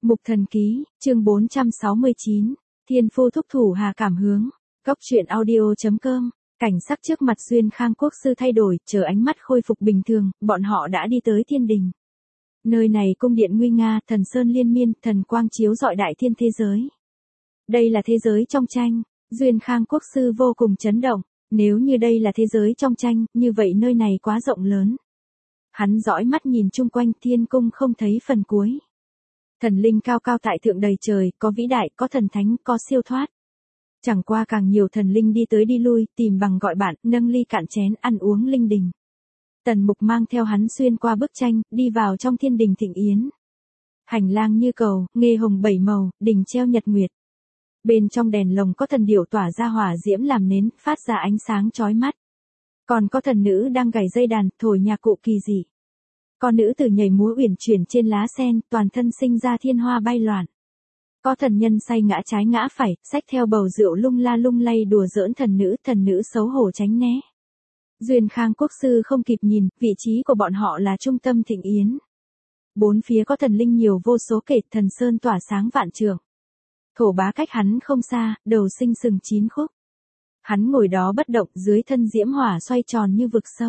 Mục Thần Ký, chương 469, Thiên Phu Thúc Thủ Hà Cảm Hướng, Góc truyện audio.com, cảnh sắc trước mặt Duyên Khang Quốc sư thay đổi, chờ ánh mắt khôi phục bình thường, bọn họ đã đi tới thiên đình. Nơi này cung điện nguy nga, thần sơn liên miên, thần quang chiếu rọi đại thiên thế giới. Đây là thế giới trong tranh, Duyên Khang Quốc sư vô cùng chấn động, nếu như đây là thế giới trong tranh, như vậy nơi này quá rộng lớn. Hắn dõi mắt nhìn chung quanh, thiên cung không thấy phần cuối. Thần linh cao cao tại thượng đầy trời, có vĩ đại, có thần thánh, có siêu thoát. Chẳng qua càng nhiều thần linh đi tới đi lui, tìm bằng gọi bạn, nâng ly cạn chén, ăn uống linh đình. Tần Mục mang theo hắn xuyên qua bức tranh, đi vào trong thiên đình thịnh yến. Hành lang như cầu, nghê hồng bảy màu, đình treo nhật nguyệt. Bên trong đèn lồng có thần điểu tỏa ra hỏa diễm làm nến, phát ra ánh sáng chói mắt. Còn có thần nữ đang gảy dây đàn, thổi nhạc cụ kỳ dị. Con nữ tử nhảy múa uyển chuyển trên lá sen, toàn thân sinh ra thiên hoa bay loạn. Có thần nhân say ngã trái ngã phải, xách theo bầu rượu lung la lung lay đùa giỡn thần nữ xấu hổ tránh né. Duyên Khang Quốc sư không kịp nhìn, vị trí của bọn họ là trung tâm thịnh yến. Bốn phía có thần linh nhiều vô số kể, thần sơn tỏa sáng vạn trượng. Thổ bá cách hắn không xa, đầu sinh sừng 9 khúc. Hắn ngồi đó bất động, dưới thân diễm hỏa xoay tròn như vực sâu.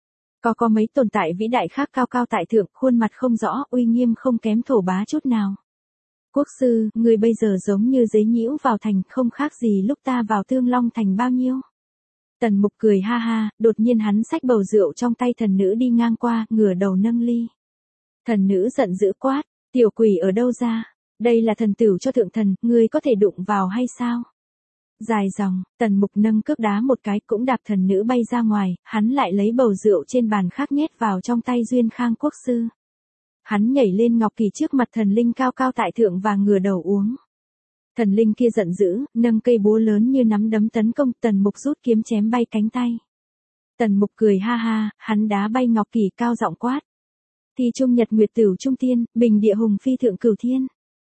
Có mấy tồn tại vĩ đại khác cao cao tại thượng, khuôn mặt không rõ, uy nghiêm không kém thổ bá chút nào. Quốc sư, người bây giờ giống như giấy nhiễu vào thành, không khác gì lúc ta vào Thương Long thành bao nhiêu. Tần Mục cười ha ha, đột nhiên hắn xách bầu rượu trong tay thần nữ đi ngang qua, ngửa đầu nâng ly. Thần nữ giận dữ quát, tiểu quỷ ở đâu ra? Đây là thần tửu cho thượng thần, ngươi có thể đụng vào hay sao? Dài dòng, Tần Mục nâng cước đá một cái cũng đạp thần nữ bay ra ngoài, hắn lại lấy bầu rượu trên bàn khác nhét vào trong tay Duyên Khang Quốc sư. Hắn nhảy lên ngọc kỳ trước mặt thần linh cao cao tại thượng và ngửa đầu uống. Thần linh kia giận dữ, nâng cây búa lớn như nắm đấm tấn công, Tần Mục rút kiếm chém bay cánh tay. Tần Mục cười ha ha, hắn đá bay ngọc kỳ cao giọng quát. Thi trung nhật nguyệt tửu trung tiên, bình địa hùng phi thượng cửu thiên.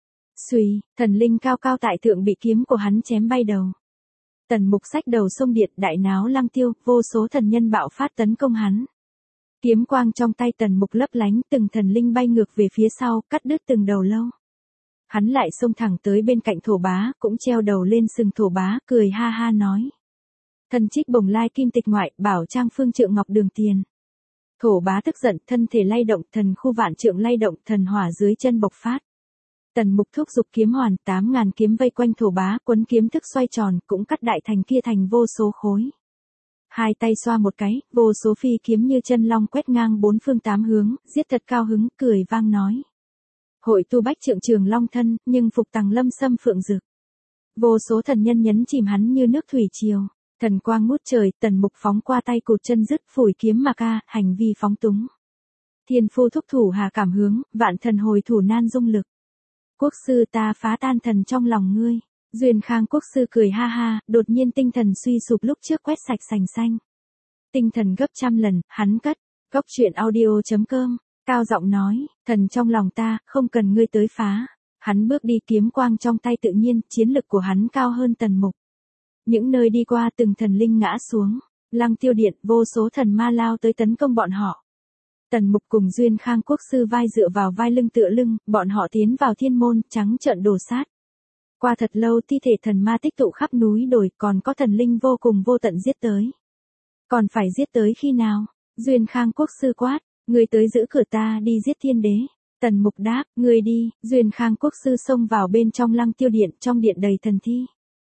Xuy, thần linh cao cao tại thượng bị kiếm của hắn chém bay đầu. Tần Mục xách đầu sông điện, đại náo lăng tiêu, vô số thần nhân bạo phát tấn công hắn. Kiếm quang trong tay Tần Mục lấp lánh, từng thần linh bay ngược về phía sau, cắt đứt từng đầu lâu. Hắn lại xông thẳng tới bên cạnh thổ bá, cũng treo đầu lên sừng thổ bá, cười ha ha nói. Thần trích bồng lai kim tịch ngoại, bảo trang phương trượng ngọc đường tiền. Thổ bá tức giận, thân thể lay động, thần khu vạn trượng lay động, thần hỏa dưới chân bộc phát. Tần Mục thúc giục kiếm hoàn, 8.000 kiếm vây quanh thổ bá, quấn kiếm thức xoay tròn, cũng cắt đại thành kia thành vô số khối. Hai tay xoa một cái, vô số phi kiếm như chân long quét ngang bốn phương tám hướng, giết thật cao hứng, cười vang nói. Hội tu bách trượng trường long thân, nhưng phục tằng lâm xâm phượng dực. Vô số thần nhân nhấn chìm hắn như nước thủy triều. Thần quang ngút trời, Tần Mục phóng qua tay cụt chân dứt, phủi kiếm mà ca, hành vi phóng túng. Thiên phu thúc thủ hà cảm hướng, vạn thần hồi thủ nan dung lực. Quốc sư ta phá tan thần trong lòng ngươi. Duyên Khang Quốc sư cười ha ha, đột nhiên tinh thần suy sụp lúc trước quét sạch sành xanh. Tinh thần gấp trăm lần, hắn cất. Góc truyện audio.com, cao giọng nói, thần trong lòng ta, không cần ngươi tới phá. Hắn bước đi, kiếm quang trong tay tự nhiên, chiến lực của hắn cao hơn Tần Mục. Những nơi đi qua từng thần linh ngã xuống, lăng tiêu điện, vô số thần ma lao tới tấn công bọn họ. Tần Mục cùng Duyên Khang Quốc sư vai dựa vào vai lưng tựa lưng, bọn họ tiến vào thiên môn, trắng trợn đổ sát. Qua thật lâu thi thể thần ma tích tụ khắp núi đồi, còn có thần linh vô cùng vô tận giết tới. Còn phải giết tới khi nào? Duyên Khang Quốc sư quát, ngươi tới giữ cửa ta đi giết thiên đế. Tần Mục đáp, ngươi đi. Duyên Khang Quốc sư xông vào bên trong lăng tiêu điện, trong điện đầy thần thi.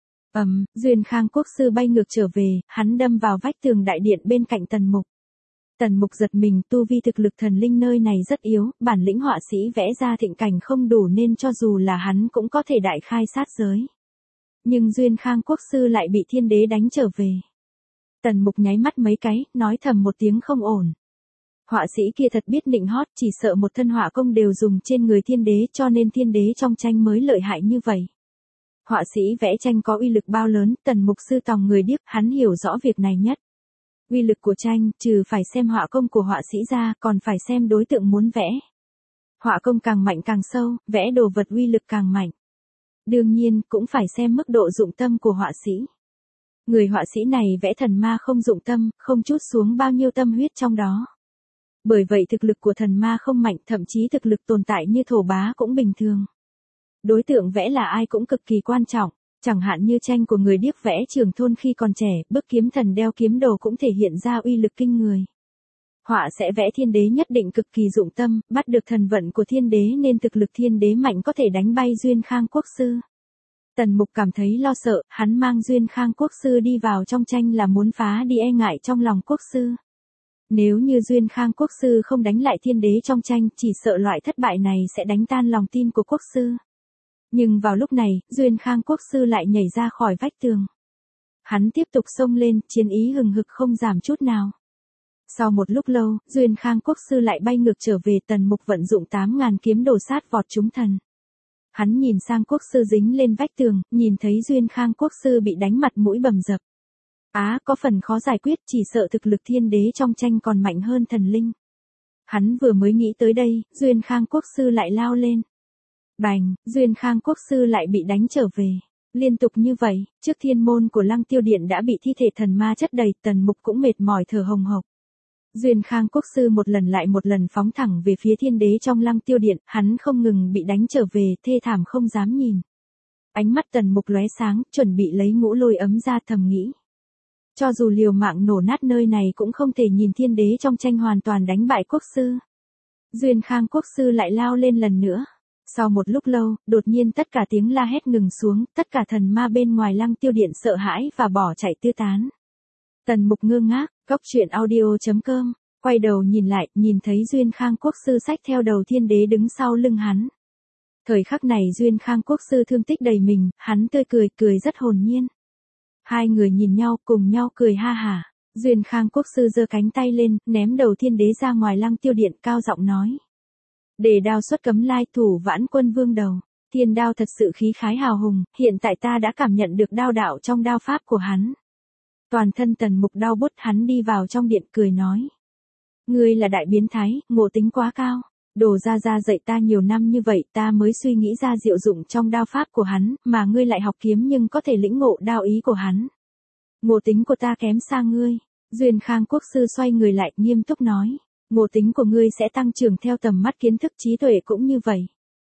Duyên Khang Quốc sư bay ngược trở về, hắn đâm vào vách tường đại điện bên cạnh Tần Mục. Tần Mục giật mình, tu vi thực lực thần linh nơi này rất yếu, bản lĩnh họa sĩ vẽ ra thịnh cảnh không đủ nên cho dù là hắn cũng có thể đại khai sát giới. Nhưng Duyên Khang Quốc sư lại bị thiên đế đánh trở về. Tần Mục nháy mắt mấy cái, nói thầm một tiếng không ổn. Họa sĩ kia thật biết nịnh hót, chỉ sợ một thân họa công đều dùng trên người thiên đế cho nên thiên đế trong tranh mới lợi hại như vậy. Họa sĩ vẽ tranh có uy lực bao lớn, Tần Mục sư tòng người điếc, hắn hiểu rõ việc này nhất. Uy lực của tranh, trừ phải xem họa công của họa sĩ ra, còn phải xem đối tượng muốn vẽ. Họa công càng mạnh càng sâu, vẽ đồ vật uy lực càng mạnh. Đương nhiên, cũng phải xem mức độ dụng tâm của họa sĩ. Người họa sĩ này vẽ thần ma không dụng tâm, không chút xuống bao nhiêu tâm huyết trong đó. Bởi vậy thực lực của thần ma không mạnh, thậm chí thực lực tồn tại như thổ bá cũng bình thường. Đối tượng vẽ là ai cũng cực kỳ quan trọng, chẳng hạn như tranh của người điếc vẽ Trường Thôn khi còn trẻ, bức kiếm thần đeo kiếm đồ cũng thể hiện ra uy lực kinh người. Họa sẽ vẽ thiên đế nhất định cực kỳ dụng tâm, bắt được thần vận của thiên đế nên thực lực thiên đế mạnh có thể đánh bay Duyên Khang Quốc sư. Tần Mục cảm thấy lo sợ, hắn mang Duyên Khang Quốc sư đi vào trong tranh là muốn phá đi e ngại trong lòng quốc sư. Nếu như Duyên Khang Quốc sư không đánh lại thiên đế trong tranh, chỉ sợ loại thất bại này sẽ đánh tan lòng tin của quốc sư. Nhưng vào lúc này, Duyên Khang Quốc sư lại nhảy ra khỏi vách tường. Hắn tiếp tục xông lên, chiến ý hừng hực không giảm chút nào. Sau một lúc lâu, Duyên Khang Quốc sư lại bay ngược trở về. Tần Mục vận dụng 8.000 kiếm đồ sát vọt chúng thần. Hắn nhìn sang quốc sư dính lên vách tường, nhìn thấy Duyên Khang Quốc sư bị đánh mặt mũi bầm dập. Có phần khó giải quyết, chỉ sợ thực lực thiên đế trong tranh còn mạnh hơn thần linh. Hắn vừa mới nghĩ tới đây, Duyên Khang Quốc sư lại lao lên. Bành, Duyên Khang Quốc sư lại bị đánh trở về. Liên tục như vậy, trước thiên môn của Lăng Tiêu Điện đã bị thi thể thần ma chất đầy, Tần Mục cũng mệt mỏi thở hồng hộc. Duyên Khang Quốc sư một lần lại một lần phóng thẳng về phía thiên đế trong Lăng Tiêu Điện, hắn không ngừng bị đánh trở về, thê thảm không dám nhìn. Ánh mắt Tần Mục lóe sáng, chuẩn bị lấy ngũ lôi ấm ra, thầm nghĩ. Cho dù liều mạng nổ nát nơi này cũng không thể nhìn thiên đế trong tranh hoàn toàn đánh bại quốc sư. Duyên Khang Quốc sư lại lao lên lần nữa. Sau một lúc lâu, đột nhiên tất cả tiếng la hét ngừng xuống, tất cả thần ma bên ngoài Lăng Tiêu Điện sợ hãi và bỏ chạy tứ tán. Tần Mục ngơ ngác, goctruyện.audio.com, quay đầu nhìn lại, nhìn thấy Duyên Khang Quốc sư xách theo đầu thiên đế đứng sau lưng hắn. Thời khắc này Duyên Khang Quốc sư thương tích đầy mình, hắn tươi cười, cười rất hồn nhiên. Hai người nhìn nhau, cùng nhau cười ha hả. Duyên Khang Quốc sư giơ cánh tay lên, ném đầu thiên đế ra ngoài Lăng Tiêu Điện, cao giọng nói. Để đao xuất cấm lai, thủ vãn quân vương đầu. Thiên đao thật sự khí khái hào hùng, hiện tại ta đã cảm nhận được đao đạo trong đao pháp của hắn. Toàn thân Tần Mục đau bút, hắn đi vào trong điện cười nói. Ngươi là đại biến thái, ngộ tính quá cao. Đồ ra dạy ta nhiều năm như vậy, ta mới suy nghĩ ra diệu dụng trong đao pháp của hắn, mà ngươi lại học kiếm nhưng có thể lĩnh ngộ đao ý của hắn. Ngộ tính của ta kém xa ngươi. Duyên Khang Quốc sư xoay người lại, nghiêm túc nói. Ngộ tính của ngươi sẽ tăng trưởng theo tầm mắt kiến thức, trí tuệ cũng như vậy.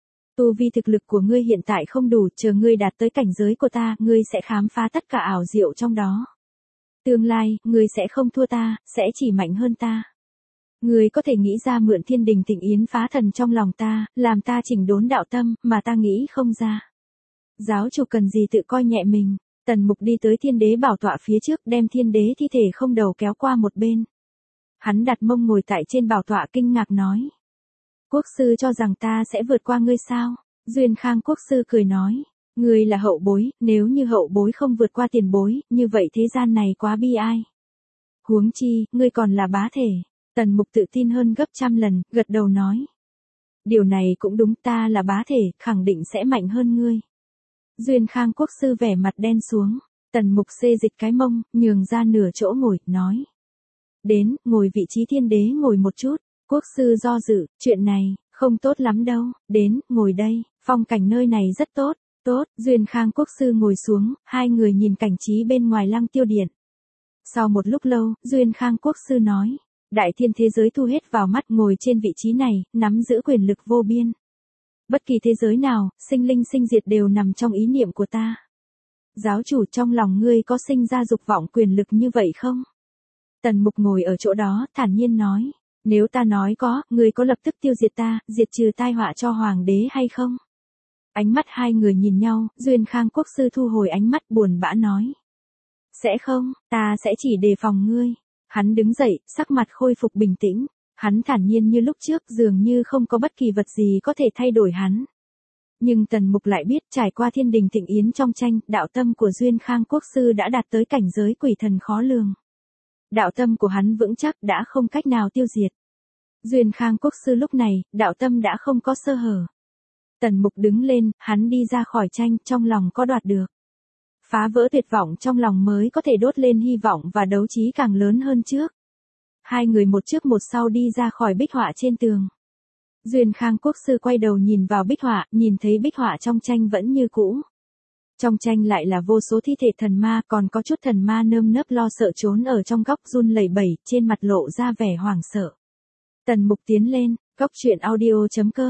Tu vi thực lực của ngươi hiện tại không đủ, chờ ngươi đạt tới cảnh giới của ta, ngươi sẽ khám phá tất cả ảo diệu trong đó. Tương lai, ngươi sẽ không thua ta, sẽ chỉ mạnh hơn ta. Ngươi có thể nghĩ ra mượn thiên đình Thịnh Yến phá thần trong lòng ta, làm ta chỉnh đốn đạo tâm, mà ta nghĩ không ra. Giáo chủ cần gì tự coi nhẹ mình. Tần Mục đi tới thiên đế bảo tọa phía trước, đem thiên đế thi thể không đầu kéo qua một bên. Hắn đặt mông ngồi tại trên bảo tọa, kinh ngạc nói. Quốc sư cho rằng ta sẽ vượt qua ngươi sao? Duyên Khang Quốc sư cười nói. Ngươi là hậu bối, nếu như hậu bối không vượt qua tiền bối, như vậy thế gian này quá bi ai. Huống chi, ngươi còn là bá thể. Tần Mục tự tin hơn gấp trăm lần, gật đầu nói. Điều này cũng đúng, ta là bá thể, khẳng định sẽ mạnh hơn ngươi. Duyên Khang Quốc sư vẻ mặt đen xuống. Tần Mục xê dịch cái mông, nhường ra nửa chỗ ngồi, nói. Đến, ngồi vị trí thiên đế ngồi một chút. Quốc sư do dự, chuyện này, không tốt lắm đâu. Đến, ngồi đây, phong cảnh nơi này rất tốt. Tốt, Duyên Khang Quốc sư ngồi xuống, hai người nhìn cảnh trí bên ngoài Lăng Tiêu Điện. Sau một lúc lâu, Duyên Khang Quốc sư nói. Đại thiên thế giới thu hết vào mắt, ngồi trên vị trí này, nắm giữ quyền lực vô biên. Bất kỳ thế giới nào, sinh linh sinh diệt đều nằm trong ý niệm của ta. Giáo chủ, trong lòng ngươi có sinh ra dục vọng quyền lực như vậy không? Tần Mục ngồi ở chỗ đó, thản nhiên nói. Nếu ta nói có, ngươi có lập tức tiêu diệt ta, diệt trừ tai họa cho hoàng đế hay không? Ánh mắt hai người nhìn nhau, Duyên Khang Quốc sư thu hồi ánh mắt, buồn bã nói. Sẽ không, ta sẽ chỉ đề phòng ngươi. Hắn đứng dậy, sắc mặt khôi phục bình tĩnh. Hắn thản nhiên như lúc trước, dường như không có bất kỳ vật gì có thể thay đổi hắn. Nhưng Tần Mục lại biết, trải qua thiên đình Thịnh Yến trong tranh, đạo tâm của Duyên Khang Quốc sư đã đạt tới cảnh giới quỷ thần khó lường. Đạo tâm của hắn vững chắc, đã không cách nào tiêu diệt. Duyên Khang Quốc sư lúc này, đạo tâm đã không có sơ hở. Tần Mục đứng lên, hắn đi ra khỏi tranh, trong lòng có đoạt được. Phá vỡ tuyệt vọng trong lòng mới có thể đốt lên hy vọng và đấu trí càng lớn hơn trước. Hai người một trước một sau đi ra khỏi bích họa trên tường. Duyên Khang Quốc sư quay đầu nhìn vào bích họa, nhìn thấy bích họa trong tranh vẫn như cũ. Trong tranh lại là vô số thi thể thần ma, còn có chút thần ma nơm nớp lo sợ trốn ở trong góc run lẩy bẩy, trên mặt lộ ra vẻ hoảng sợ. Tần Mục tiến lên, goctruyện.audio.com,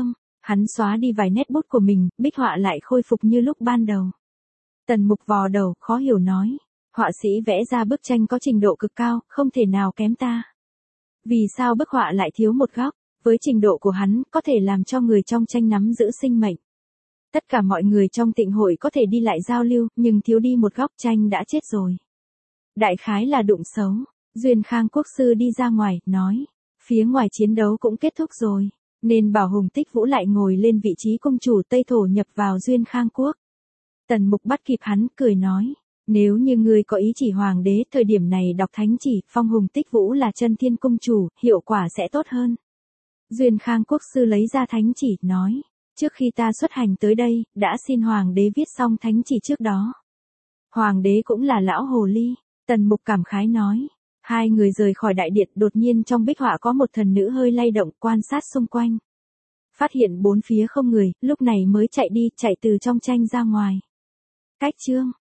Hắn xóa đi vài nét bút của mình, bích họa lại khôi phục như lúc ban đầu. Tần Mục vò đầu, khó hiểu nói. Họa sĩ vẽ ra bức tranh có trình độ cực cao, không thể nào kém ta. Vì sao bức họa lại thiếu một góc? Với trình độ của hắn, có thể làm cho người trong tranh nắm giữ sinh mệnh. Tất cả mọi người trong tịnh hội có thể đi lại giao lưu, nhưng thiếu đi một góc tranh đã chết rồi. Đại khái là đụng xấu. Duyên Khang Quốc sư đi ra ngoài, nói. Phía ngoài chiến đấu cũng kết thúc rồi. Nên bảo Hùng Tích Vũ lại ngồi lên vị trí công chủ Tây Thổ nhập vào Duyên Khang Quốc. Tần Mục bắt kịp hắn, cười nói. Nếu như ngươi có ý chỉ hoàng đế, thời điểm này đọc thánh chỉ, phong Hùng Tích Vũ là chân thiên công chủ, hiệu quả sẽ tốt hơn. Duyên Khang Quốc sư lấy ra thánh chỉ, nói. Trước khi ta xuất hành tới đây, đã xin hoàng đế viết xong thánh chỉ trước đó. Hoàng đế cũng là lão hồ ly. Tần Mục cảm khái nói. Hai người rời khỏi đại điện, đột nhiên trong bích họa có một thần nữ hơi lay động, quan sát xung quanh. Phát hiện bốn phía không người, lúc này mới chạy đi, chạy từ trong tranh ra ngoài. Cách chương